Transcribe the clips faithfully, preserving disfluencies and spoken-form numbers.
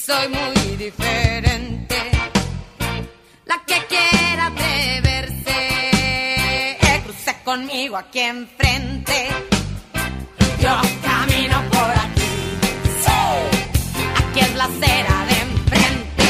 soy muy diferente. La que quiera atreverse, cruce conmigo aquí enfrente. Yo camino por aquí, sí, aquí es la acera de enfrente.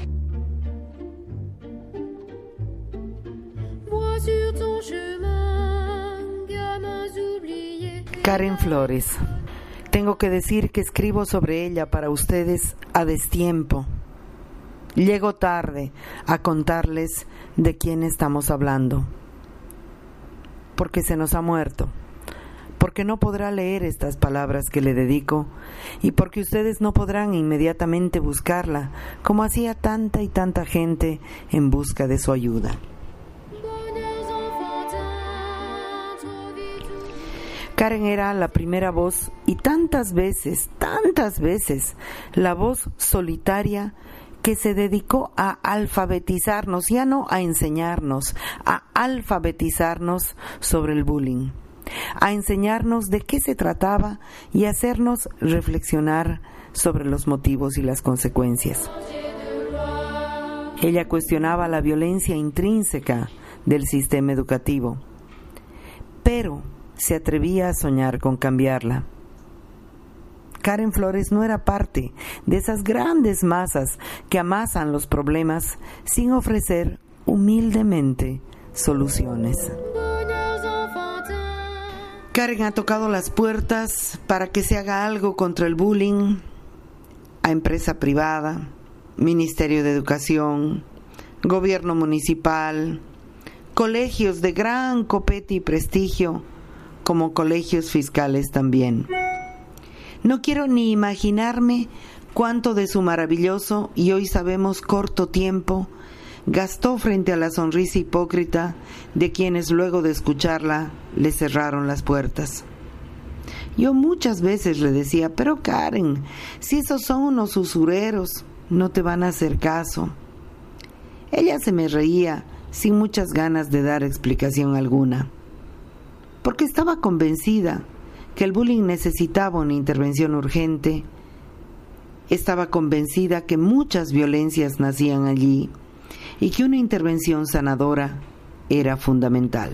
Karen Flores. Tengo que decir que escribo sobre ella para ustedes a destiempo. Llego tarde a contarles de quién estamos hablando, porque se nos ha muerto, porque no podrá leer estas palabras que le dedico y porque ustedes no podrán inmediatamente buscarla, como hacía tanta y tanta gente en busca de su ayuda. Karen era la primera voz y tantas veces, tantas veces, la voz solitaria que se dedicó a alfabetizarnos, ya no a enseñarnos, a alfabetizarnos sobre el bullying, a enseñarnos de qué se trataba y hacernos reflexionar sobre los motivos y las consecuencias. Ella cuestionaba la violencia intrínseca del sistema educativo, pero se atrevía a soñar con cambiarla. Karen Flores no era parte de esas grandes masas que amasan los problemas sin ofrecer humildemente soluciones. Karen ha tocado las puertas para que se haga algo contra el bullying a empresa privada, Ministerio de Educación, Gobierno Municipal, colegios de gran copete y prestigio, como colegios fiscales también. No quiero ni imaginarme cuánto de su maravilloso y hoy sabemos corto tiempo gastó frente a la sonrisa hipócrita de quienes luego de escucharla le cerraron las puertas. Yo muchas veces le decía, pero Karen, si esos son unos usureros, no te van a hacer caso. Ella se me reía sin muchas ganas de dar explicación alguna, porque estaba convencida que el bullying necesitaba una intervención urgente. Estaba convencida que muchas violencias nacían allí y que una intervención sanadora era fundamental.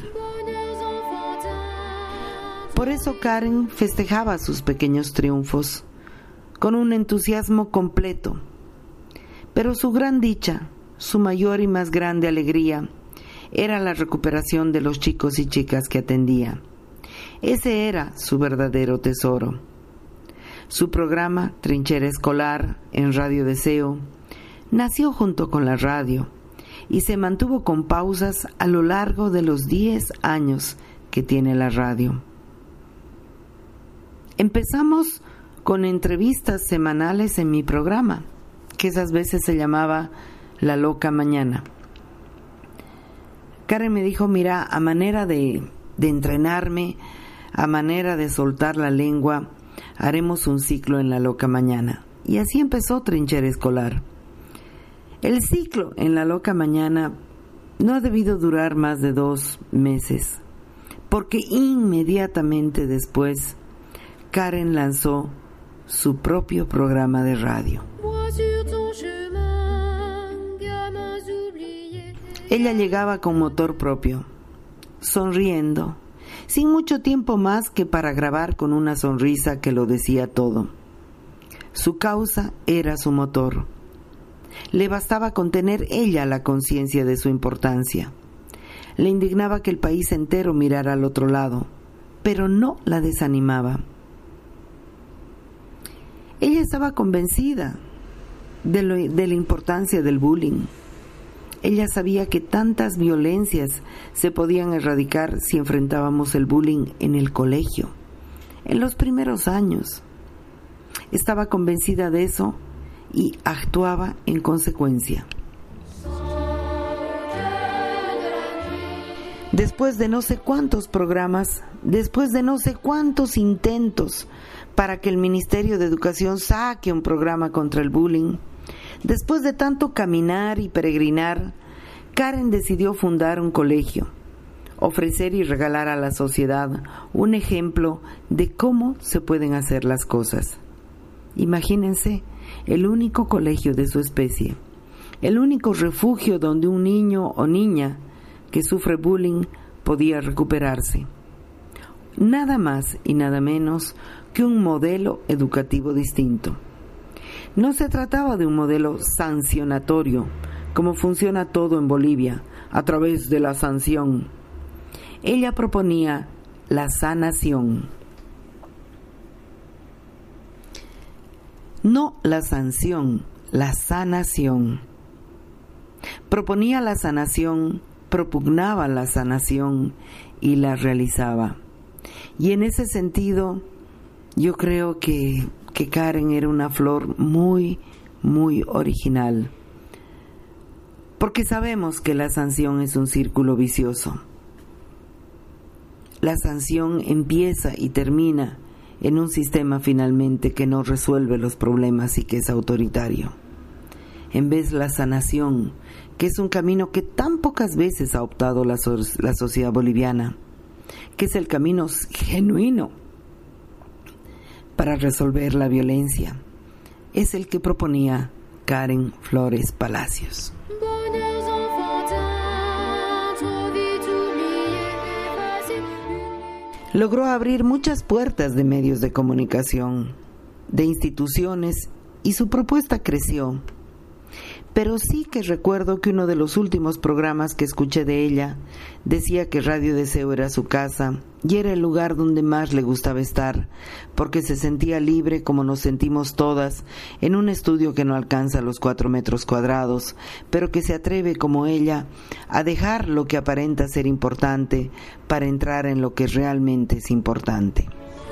Por eso Karen festejaba sus pequeños triunfos con un entusiasmo completo, pero su gran dicha, su mayor y más grande alegría, era la recuperación de los chicos y chicas que atendía. Ese era su verdadero tesoro. Su programa Trinchera Escolar en Radio Deseo nació junto con la radio y se mantuvo con pausas a lo largo de los diez años que tiene la radio. Empezamos con entrevistas semanales en mi programa, que esas veces se llamaba La Loca Mañana. Karen me dijo, mira, a manera de, de entrenarme, a manera de soltar la lengua, haremos un ciclo en La Loca Mañana. Y así empezó Trinchera Escolar. El ciclo en La Loca Mañana no ha debido durar más de dos meses, porque inmediatamente después Karen lanzó su propio programa de radio. Ella llegaba con motor propio, sonriendo, sin mucho tiempo más que para grabar con una sonrisa que lo decía todo. Su causa era su motor. Le bastaba con tener ella la conciencia de su importancia. Le indignaba que el país entero mirara al otro lado, pero no la desanimaba. Ella estaba convencida de, lo, de la importancia del bullying. Ella sabía que tantas violencias se podían erradicar si enfrentábamos el bullying en el colegio, en los primeros años. Estaba convencida de eso y actuaba en consecuencia. Después de no sé cuántos programas, después de no sé cuántos intentos para que el Ministerio de Educación saque un programa contra el bullying, después de tanto caminar y peregrinar, Karen decidió fundar un colegio, ofrecer y regalar a la sociedad un ejemplo de cómo se pueden hacer las cosas. Imagínense el único colegio de su especie, el único refugio donde un niño o niña que sufre bullying podía recuperarse. Nada más y nada menos que un modelo educativo distinto. No se trataba de un modelo sancionatorio, como funciona todo en Bolivia, a través de la sanción. Ella proponía la sanación. No la sanción, la sanación. Proponía la sanación, propugnaba la sanación y la realizaba. Y en ese sentido, yo creo que, que Karen era una flor muy, muy original. Porque sabemos que la sanción es un círculo vicioso. La sanción empieza y termina en un sistema finalmente que no resuelve los problemas y que es autoritario. En vez la sanación, que es un camino que tan pocas veces ha optado la, so- la sociedad boliviana, que es el camino genuino para resolver la violencia, es el que proponía Karen Flores Palacios. Logró abrir muchas puertas de medios de comunicación, de instituciones, y su propuesta creció. Pero sí que recuerdo que uno de los últimos programas que escuché de ella decía que Radio Deseo era su casa y era el lugar donde más le gustaba estar, porque se sentía libre como nos sentimos todas en un estudio que no alcanza los cuatro metros cuadrados, pero que se atreve como ella a dejar lo que aparenta ser importante para entrar en lo que realmente es importante.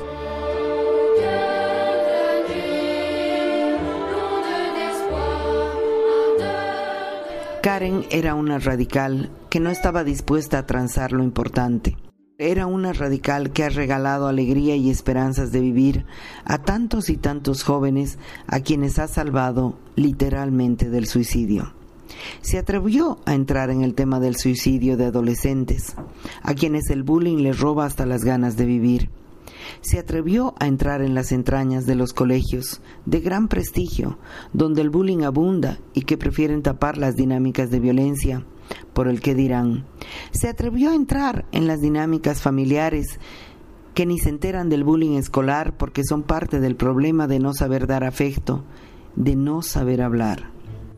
Karen era una radical que no estaba dispuesta a transar lo importante. Era una radical que ha regalado alegría y esperanzas de vivir a tantos y tantos jóvenes a quienes ha salvado literalmente del suicidio. Se atrevió a entrar en el tema del suicidio de adolescentes, a quienes el bullying les roba hasta las ganas de vivir. Se atrevió a entrar en las entrañas de los colegios de gran prestigio, donde el bullying abunda y que prefieren tapar las dinámicas de violencia por el que dirán. Se atrevió a entrar en las dinámicas familiares que ni se enteran del bullying escolar porque son parte del problema de no saber dar afecto, de no saber hablar.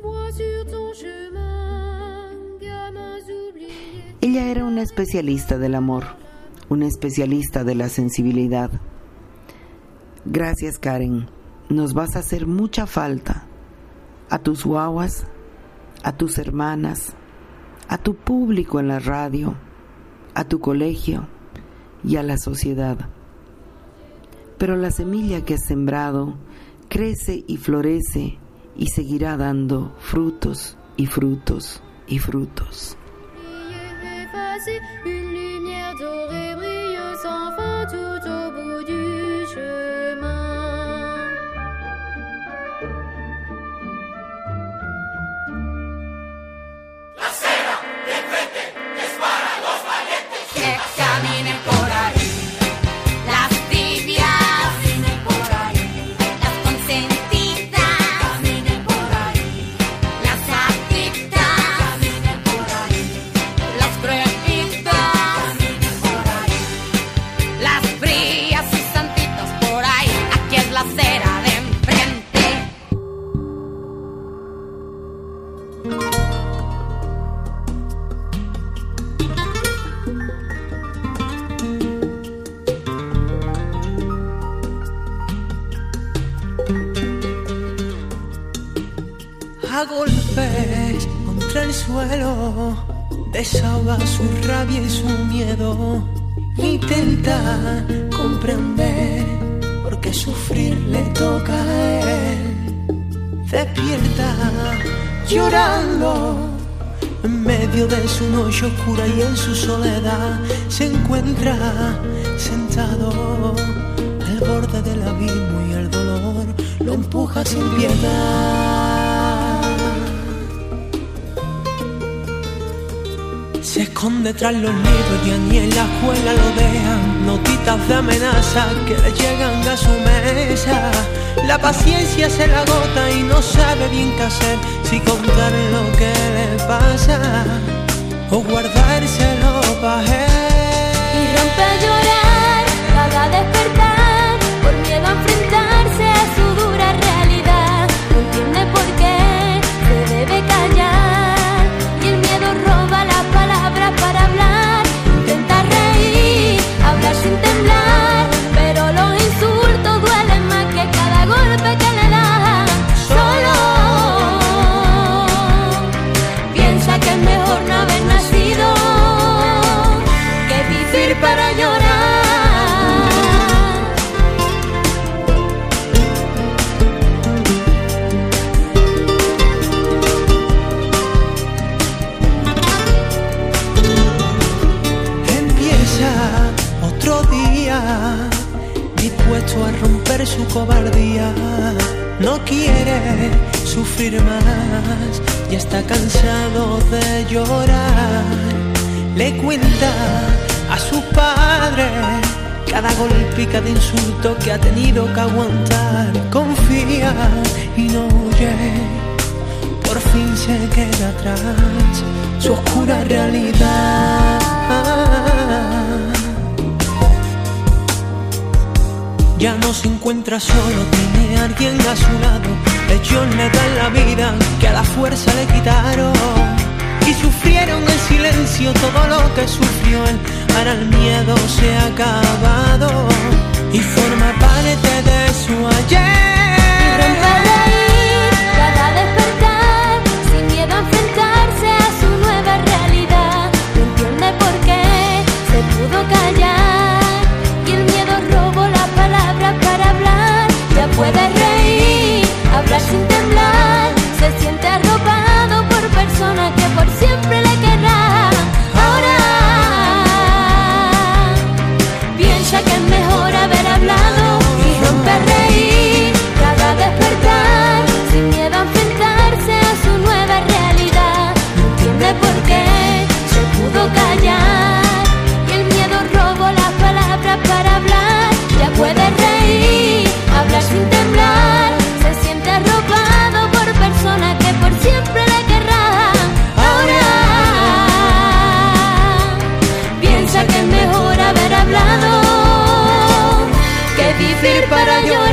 Ella era una especialista del amor, una especialista de la sensibilidad. Gracias, Karen. Nos vas a hacer mucha falta. A tus guaguas, a tus hermanas, a tu público en la radio, a tu colegio y a la sociedad. Pero la semilla que has sembrado crece y florece y seguirá dando frutos y frutos y frutos. Une lumière dorée brille sans fin tout au bout du chemin. La acera de enfrente es para los valientes que caminen por ahí. Las tibias caminen por ahí. Las consentidas caminen por ahí. Las adictas caminen por ahí. Las crueles las frías y santitos por ahí, aquí es la acera de enfrente. A golpes contra el suelo, desahoga su rabia y su miedo. Intenta comprender por qué sufrir le toca a él. Despierta llorando en medio de su noche oscura y en su soledad se encuentra sentado al borde del abismo y el dolor lo empuja sin piedad. Se esconde tras los libros y ni en la escuela lo dejan. Notitas de amenaza que le llegan a su mesa. La paciencia se la agota y no sabe bien qué hacer, si contar lo que le pasa o guardárselo pa' él. Y rompe a llorar cada despertar por miedo a enfrentarse a su dura realidad. No entiende por qué se debe callar y el miedo roba las palabras para hablar. Intenta reír, hablar sin temblar, pero los insultos duelen más que cada golpe que le dan. Solo piensa que es mejor no haber nacido que vivir para llorar. Empieza otro día, dispuesto a romper su cobardía. No quiere sufrir más, ya está cansado de llorar. Le cuenta a su padre cada golpe y cada insulto que ha tenido que aguantar. Confía y no huye, por fin se queda atrás su oscura realidad. Ya no se encuentra solo, tiene a alguien a su lado. Ellos le dan la vida que a la fuerza le quitaron y sufrieron en silencio todo lo que sufrió él. Ahora el miedo se ha acabado y forma parte de su ayer. Y rompe a reír cada despertar, sin miedo a enfrentarse a su nueva realidad. No entiende por qué se pudo callar y el miedo robó las palabras para hablar. Ya puede reír, hablar sin temblar, se siente arropado por personas que por siempre le querrán. Ahora piensa que es mejor haber hablado y rompe a reír cada despertar, sin miedo a enfrentarse a su nueva realidad. No entiende por qué se pudo callar y el miedo robó las palabras para hablar. Ya puede reír, hablar sin temblar, se siente arropado por personas que por siempre le querrán. Ahora piensa que es mejor haber hablado que vivir para llorar.